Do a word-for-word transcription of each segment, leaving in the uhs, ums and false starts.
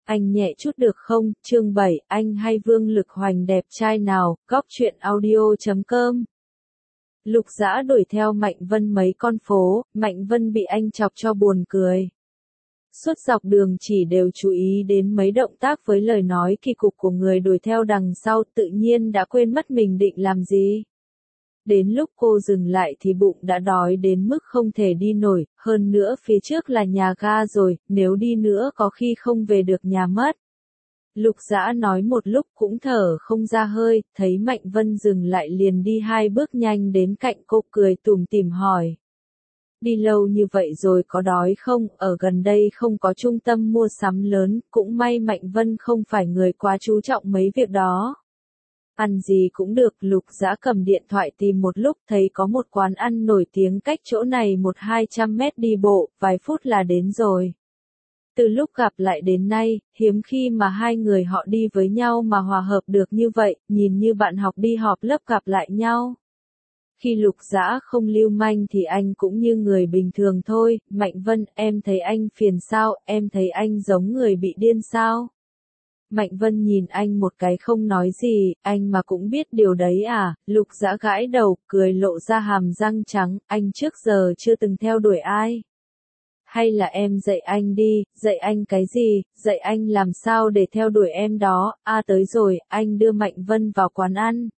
Anh nhẹ chút được không? Chương bảy, anh hay Vương Lực Hoành đẹp trai nào? Góc truyện audio chấm com. Lục Dã đuổi theo Mạnh Vân mấy con phố, Mạnh Vân bị anh chọc cho buồn cười. Suốt dọc đường chỉ đều chú ý đến mấy động tác với lời nói kỳ cục của người đuổi theo đằng sau, tự nhiên đã quên mất mình định làm gì. Đến lúc cô dừng lại thì bụng đã đói đến mức không thể đi nổi, hơn nữa phía trước là nhà ga rồi, nếu đi nữa có khi không về được nhà mất. Lục Dã nói một lúc cũng thở không ra hơi, thấy Mạnh Vân dừng lại liền đi hai bước nhanh đến cạnh cô cười tủm tỉm hỏi. Đi lâu như vậy rồi có đói không? Ở gần đây không có trung tâm mua sắm lớn, cũng may Mạnh Vân không phải người quá chú trọng mấy việc đó. Ăn gì cũng được, Lục Dã cầm điện thoại tìm một lúc thấy có một quán ăn nổi tiếng cách chỗ này một hai trăm mét đi bộ, vài phút là đến rồi. Từ lúc gặp lại đến nay, hiếm khi mà hai người họ đi với nhau mà hòa hợp được như vậy, nhìn như bạn học đi họp lớp gặp lại nhau. Khi Lục Dã không lưu manh thì anh cũng như người bình thường thôi, Mạnh Vân, em thấy anh phiền sao, em thấy anh giống người bị điên sao? Mạnh Vân nhìn anh một cái không nói gì, anh mà cũng biết điều đấy à? Lục Dã gãi đầu, cười lộ ra hàm răng trắng, anh trước giờ chưa từng theo đuổi ai. Hay là em dạy anh đi, dạy anh cái gì, dạy anh làm sao để theo đuổi em đó, à tới rồi, anh đưa Mạnh Vân vào quán ăn.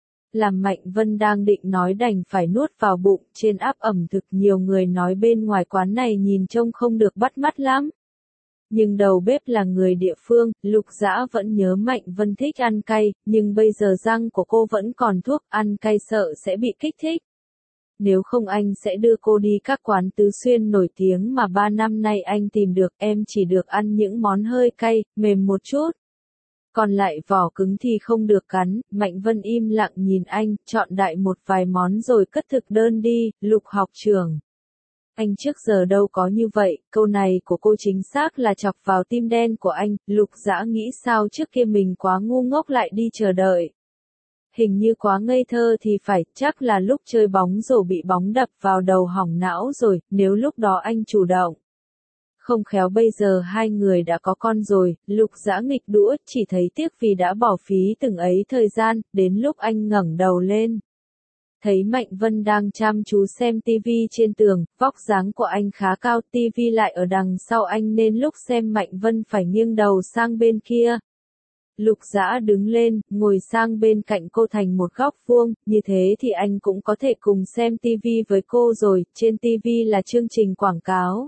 Làm Mạnh Vân đang định nói đành phải nuốt vào bụng, trên app ẩm thực nhiều người nói bên ngoài quán này nhìn trông không được bắt mắt lắm. Nhưng đầu bếp là người địa phương, Lục Dã vẫn nhớ Mạnh Vân thích ăn cay, nhưng bây giờ răng của cô vẫn còn thuốc, ăn cay sợ sẽ bị kích thích. Nếu không anh sẽ đưa cô đi các quán tứ xuyên nổi tiếng mà ba năm nay anh tìm được, em chỉ được ăn những món hơi cay, mềm một chút. Còn lại vỏ cứng thì không được cắn, Mạnh Vân im lặng nhìn anh, chọn đại một vài món rồi cất thực đơn đi, Lục học trưởng. Anh trước giờ đâu có như vậy, câu này của cô chính xác là chọc vào tim đen của anh, Lục Dã nghĩ sao trước kia mình quá ngu ngốc lại đi chờ đợi. Hình như quá ngây thơ thì phải, chắc là lúc chơi bóng rổ bị bóng đập vào đầu hỏng não rồi, nếu lúc đó anh chủ động. Không khéo bây giờ hai người đã có con rồi, Lục Dã nghịch đũa, chỉ thấy tiếc vì đã bỏ phí từng ấy thời gian, đến lúc anh ngẩng đầu lên. Thấy Mạnh Vân đang chăm chú xem tivi trên tường, vóc dáng của anh khá cao, tivi lại ở đằng sau anh nên lúc xem Mạnh Vân phải nghiêng đầu sang bên kia. Lục Dã đứng lên, ngồi sang bên cạnh cô thành một góc vuông, như thế thì anh cũng có thể cùng xem tivi với cô rồi, trên tivi là chương trình quảng cáo.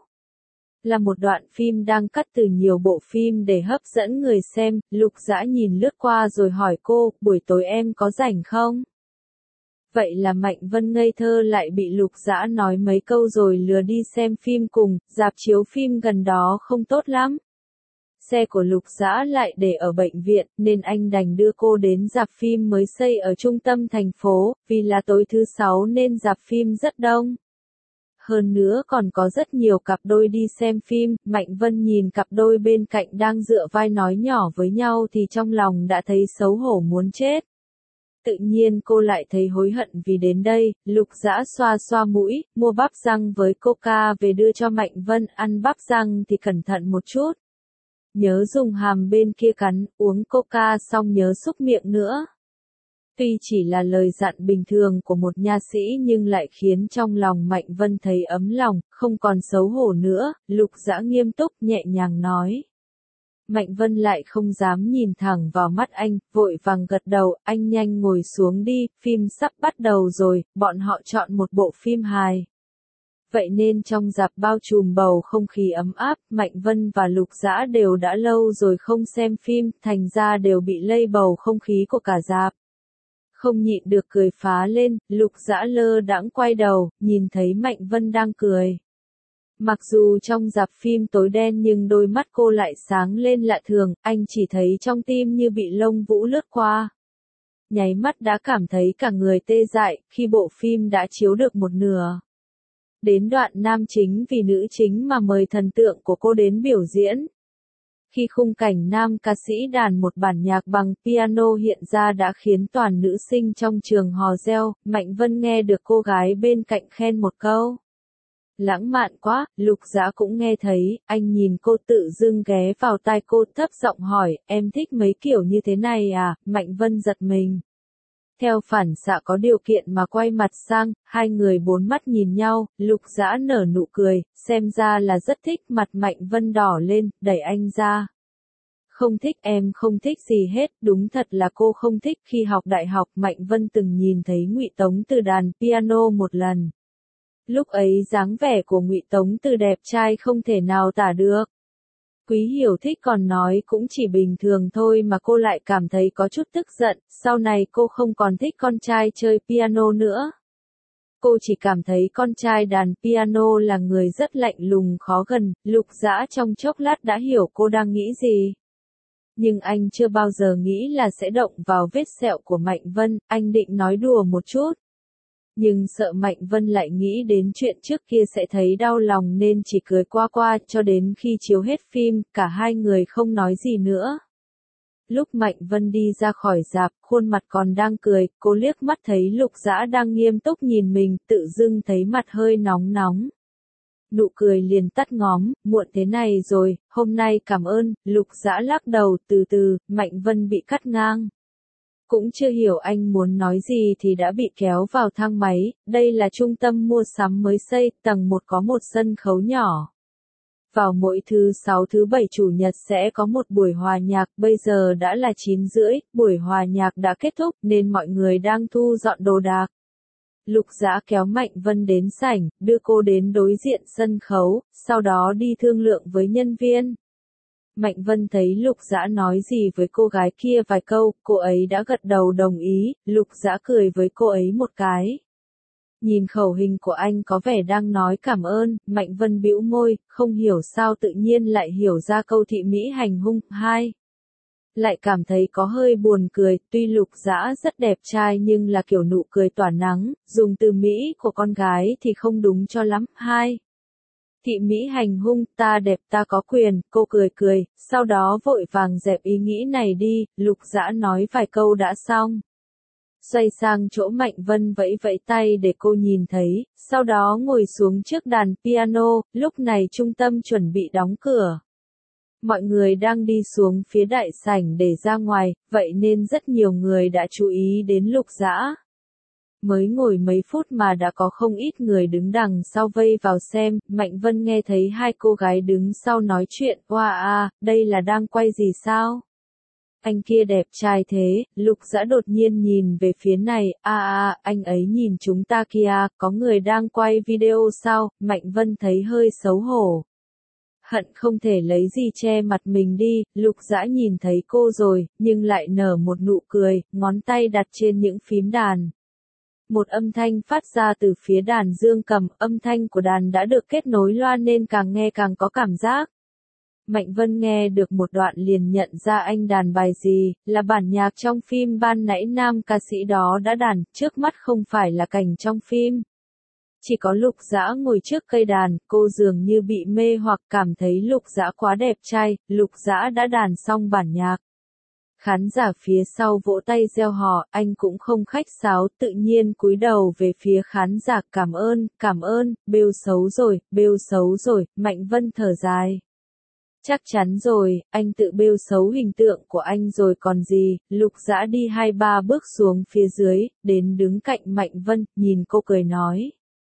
Là một đoạn phim đang cắt từ nhiều bộ phim để hấp dẫn người xem, Lục Dã nhìn lướt qua rồi hỏi cô, buổi tối em có rảnh không? Vậy là Mạnh Vân ngây thơ lại bị Lục Dã nói mấy câu rồi lừa đi xem phim cùng, rạp chiếu phim gần đó không tốt lắm. Xe của Lục Dã lại để ở bệnh viện, nên anh đành đưa cô đến rạp phim mới xây ở trung tâm thành phố, vì là tối thứ sáu nên rạp phim rất đông. Hơn nữa còn có rất nhiều cặp đôi đi xem phim, Mạnh Vân nhìn cặp đôi bên cạnh đang dựa vai nói nhỏ với nhau thì trong lòng đã thấy xấu hổ muốn chết. Tự nhiên cô lại thấy hối hận vì đến đây, Lục Dã xoa xoa mũi, mua bắp rang với coca về đưa cho Mạnh Vân, ăn bắp rang thì cẩn thận một chút. Nhớ dùng hàm bên kia cắn, uống coca xong nhớ xúc miệng nữa. Tuy chỉ là lời dặn bình thường của một nha sĩ nhưng lại khiến trong lòng Mạnh Vân thấy ấm lòng, không còn xấu hổ nữa, Lục Dã nghiêm túc nhẹ nhàng nói. Mạnh Vân lại không dám nhìn thẳng vào mắt anh, vội vàng gật đầu, anh nhanh ngồi xuống đi, phim sắp bắt đầu rồi, bọn họ chọn một bộ phim hài. Vậy nên trong rạp bao trùm bầu không khí ấm áp, Mạnh Vân và Lục Dã đều đã lâu rồi không xem phim, thành ra đều bị lây bầu không khí của cả rạp. Không nhịn được cười phá lên, Lục Dã lơ đãng quay đầu, nhìn thấy Mạnh Vân đang cười. Mặc dù trong rạp phim tối đen nhưng đôi mắt cô lại sáng lên lạ thường, anh chỉ thấy trong tim như bị lông vũ lướt qua. Nháy mắt đã cảm thấy cả người tê dại, khi bộ phim đã chiếu được một nửa. Đến đoạn nam chính vì nữ chính mà mời thần tượng của cô đến biểu diễn. Khi khung cảnh nam ca sĩ đàn một bản nhạc bằng piano hiện ra đã khiến toàn nữ sinh trong trường hò reo, Mạnh Vân nghe được cô gái bên cạnh khen một câu. lãng mạn quá, Lục Dã cũng nghe thấy, anh nhìn cô tự dưng ghé vào tai cô thấp giọng hỏi, em thích mấy kiểu như thế này à, Mạnh Vân giật mình. Theo phản xạ có điều kiện mà quay mặt sang, hai người bốn mắt nhìn nhau, Lục Dã nở nụ cười, xem ra là rất thích, mặt Mạnh Vân đỏ lên, đẩy anh ra. Không thích, em không thích gì hết, đúng thật là cô không thích. Khi học đại học Mạnh Vân từng nhìn thấy Ngụy Tống Từ đàn piano một lần. Lúc ấy dáng vẻ của Ngụy Tống Từ đẹp trai không thể nào tả được. Quý Hiểu thích còn nói cũng chỉ bình thường thôi mà cô lại cảm thấy có chút tức giận, sau này cô không còn thích con trai chơi piano nữa. Cô chỉ cảm thấy con trai đàn piano là người rất lạnh lùng khó gần, Lục Dã trong chốc lát đã hiểu cô đang nghĩ gì. Nhưng anh chưa bao giờ nghĩ là sẽ động vào vết sẹo của Mạnh Vân, anh định nói đùa một chút. Nhưng sợ Mạnh Vân lại nghĩ đến chuyện trước kia sẽ thấy đau lòng nên chỉ cười qua qua cho đến khi chiếu hết phim, cả hai người không nói gì nữa. Lúc Mạnh Vân đi ra khỏi rạp, khuôn mặt còn đang cười, cô liếc mắt thấy Lục Dã đang nghiêm túc nhìn mình, tự dưng thấy mặt hơi nóng nóng. Nụ cười liền tắt ngóm, muộn thế này rồi, hôm nay cảm ơn, Lục Dã lắc đầu, từ từ, Mạnh Vân bị cắt ngang. Cũng chưa hiểu anh muốn nói gì thì đã bị kéo vào thang máy, đây là trung tâm mua sắm mới xây, tầng một có một sân khấu nhỏ. Vào mỗi thứ sáu thứ bảy chủ nhật sẽ có một buổi hòa nhạc, bây giờ đã là chín rưỡi, buổi hòa nhạc đã kết thúc nên mọi người đang thu dọn đồ đạc. Lục Dã kéo Mạnh Vân đến sảnh, đưa cô đến đối diện sân khấu, sau đó đi thương lượng với nhân viên. Mạnh Vân thấy Lục Dã nói gì với cô gái kia vài câu, cô ấy đã gật đầu đồng ý, Lục Dã cười với cô ấy một cái. Nhìn khẩu hình của anh có vẻ đang nói cảm ơn, Mạnh Vân bĩu môi, không hiểu sao tự nhiên lại hiểu ra câu thị mỹ hành hung, hai. Lại cảm thấy có hơi buồn cười, tuy Lục Dã rất đẹp trai nhưng là kiểu nụ cười tỏa nắng, dùng từ Mỹ của con gái thì không đúng cho lắm, hai. Thị Mỹ hành hung, ta đẹp ta có quyền, cô cười cười, sau đó vội vàng dẹp ý nghĩ này đi, Lục Dã nói vài câu đã xong. Xoay sang chỗ Mạnh Vân vẫy vẫy tay để cô nhìn thấy, sau đó ngồi xuống trước đàn piano, lúc này trung tâm chuẩn bị đóng cửa. Mọi người đang đi xuống phía đại sảnh để ra ngoài, vậy nên rất nhiều người đã chú ý đến Lục Dã. Mới ngồi mấy phút mà đã có không ít người đứng đằng sau vây vào xem, Mạnh Vân nghe thấy hai cô gái đứng sau nói chuyện, oa a, đây là đang quay gì sao? Anh kia đẹp trai thế, Lục Dã đột nhiên nhìn về phía này, a a, anh ấy nhìn chúng ta kìa, có người đang quay video sao? Mạnh Vân thấy hơi xấu hổ. Hận không thể lấy gì che mặt mình đi, Lục Dã nhìn thấy cô rồi, nhưng lại nở một nụ cười, ngón tay đặt trên những phím đàn. Một âm thanh phát ra từ phía đàn dương cầm, âm thanh của đàn đã được kết nối loa nên càng nghe càng có cảm giác. Mạnh Vân nghe được một đoạn liền nhận ra anh đàn bài gì, là bản nhạc trong phim ban nãy nam ca sĩ đó đã đàn, trước mắt không phải là cảnh trong phim. Chỉ có Lục Dã ngồi trước cây đàn, cô dường như bị mê hoặc cảm thấy Lục Dã quá đẹp trai, Lục Dã đã đàn xong bản nhạc. Khán giả phía sau vỗ tay reo hò, anh cũng không khách sáo, tự nhiên cúi đầu về phía khán giả, cảm ơn, cảm ơn, bêu xấu rồi, bêu xấu rồi, Mạnh Vân thở dài. Chắc chắn rồi, anh tự bêu xấu hình tượng của anh rồi còn gì, Lục Dã đi hai ba bước xuống phía dưới, đến đứng cạnh Mạnh Vân, nhìn cô cười nói.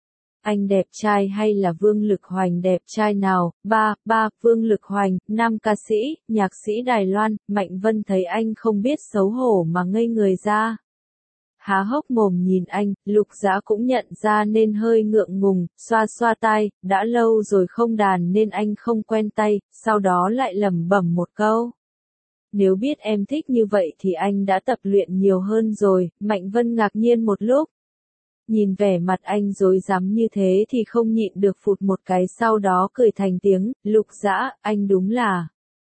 Anh đẹp trai hay là Vương Lực Hoành đẹp trai nào? Ba, ba, Vương Lực Hoành, nam ca sĩ, nhạc sĩ Đài Loan, Mạnh Vân thấy anh không biết xấu hổ mà ngây người ra. Há hốc mồm nhìn anh, Lục Dã cũng nhận ra nên hơi ngượng ngùng, xoa xoa tai, đã lâu rồi không đàn nên anh không quen tay, sau đó lại lẩm bẩm một câu. Nếu biết em thích như vậy thì anh đã tập luyện nhiều hơn rồi, Mạnh Vân ngạc nhiên một lúc. Nhìn vẻ mặt anh rối rắm như thế thì không nhịn được phụt một cái sau đó cười thành tiếng, Lục Dã, anh đúng là.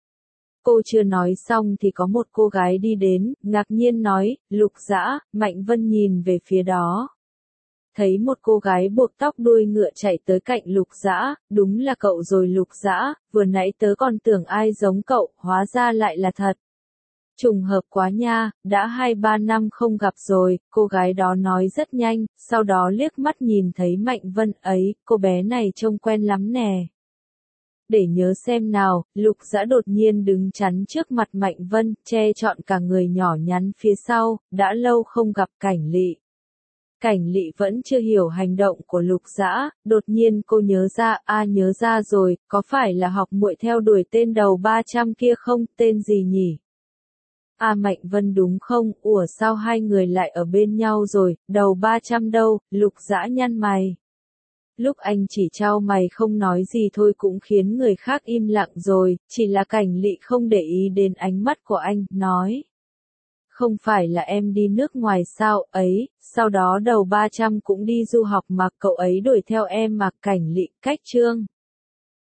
Cô chưa nói xong thì có một cô gái đi đến, ngạc nhiên nói, Lục Dã, Mạnh Vân nhìn về phía đó. Thấy một cô gái buộc tóc đuôi ngựa chạy tới cạnh Lục Dã, đúng là cậu rồi Lục Dã, vừa nãy tớ còn tưởng ai giống cậu, hóa ra lại là thật. Trùng hợp quá nha, đã hai ba năm không gặp rồi, cô gái đó nói rất nhanh, sau đó liếc mắt nhìn thấy Mạnh Vân ấy, cô bé này trông quen lắm nè. Để nhớ xem nào, Lục Dã đột nhiên đứng chắn trước mặt Mạnh Vân, che trọn cả người nhỏ nhắn phía sau, đã lâu không gặp Cảnh Lị. Cảnh Lị vẫn chưa hiểu hành động của Lục Dã, đột nhiên cô nhớ ra, a à, nhớ ra rồi, có phải là học muội theo đuổi tên đầu ba trăm kia không, tên gì nhỉ? À Mạnh Vân đúng không, ủa sao hai người lại ở bên nhau rồi, đầu ba trăm đâu, Lục Dã nhăn mày. Lúc anh chỉ trao mày không nói gì thôi cũng khiến người khác im lặng rồi, chỉ là Cảnh Lị không để ý đến ánh mắt của anh, nói. Không phải là em đi nước ngoài sao, ấy, sau đó đầu ba trăm cũng đi du học mà cậu ấy đuổi theo em mà. Cảnh Lị cách chương.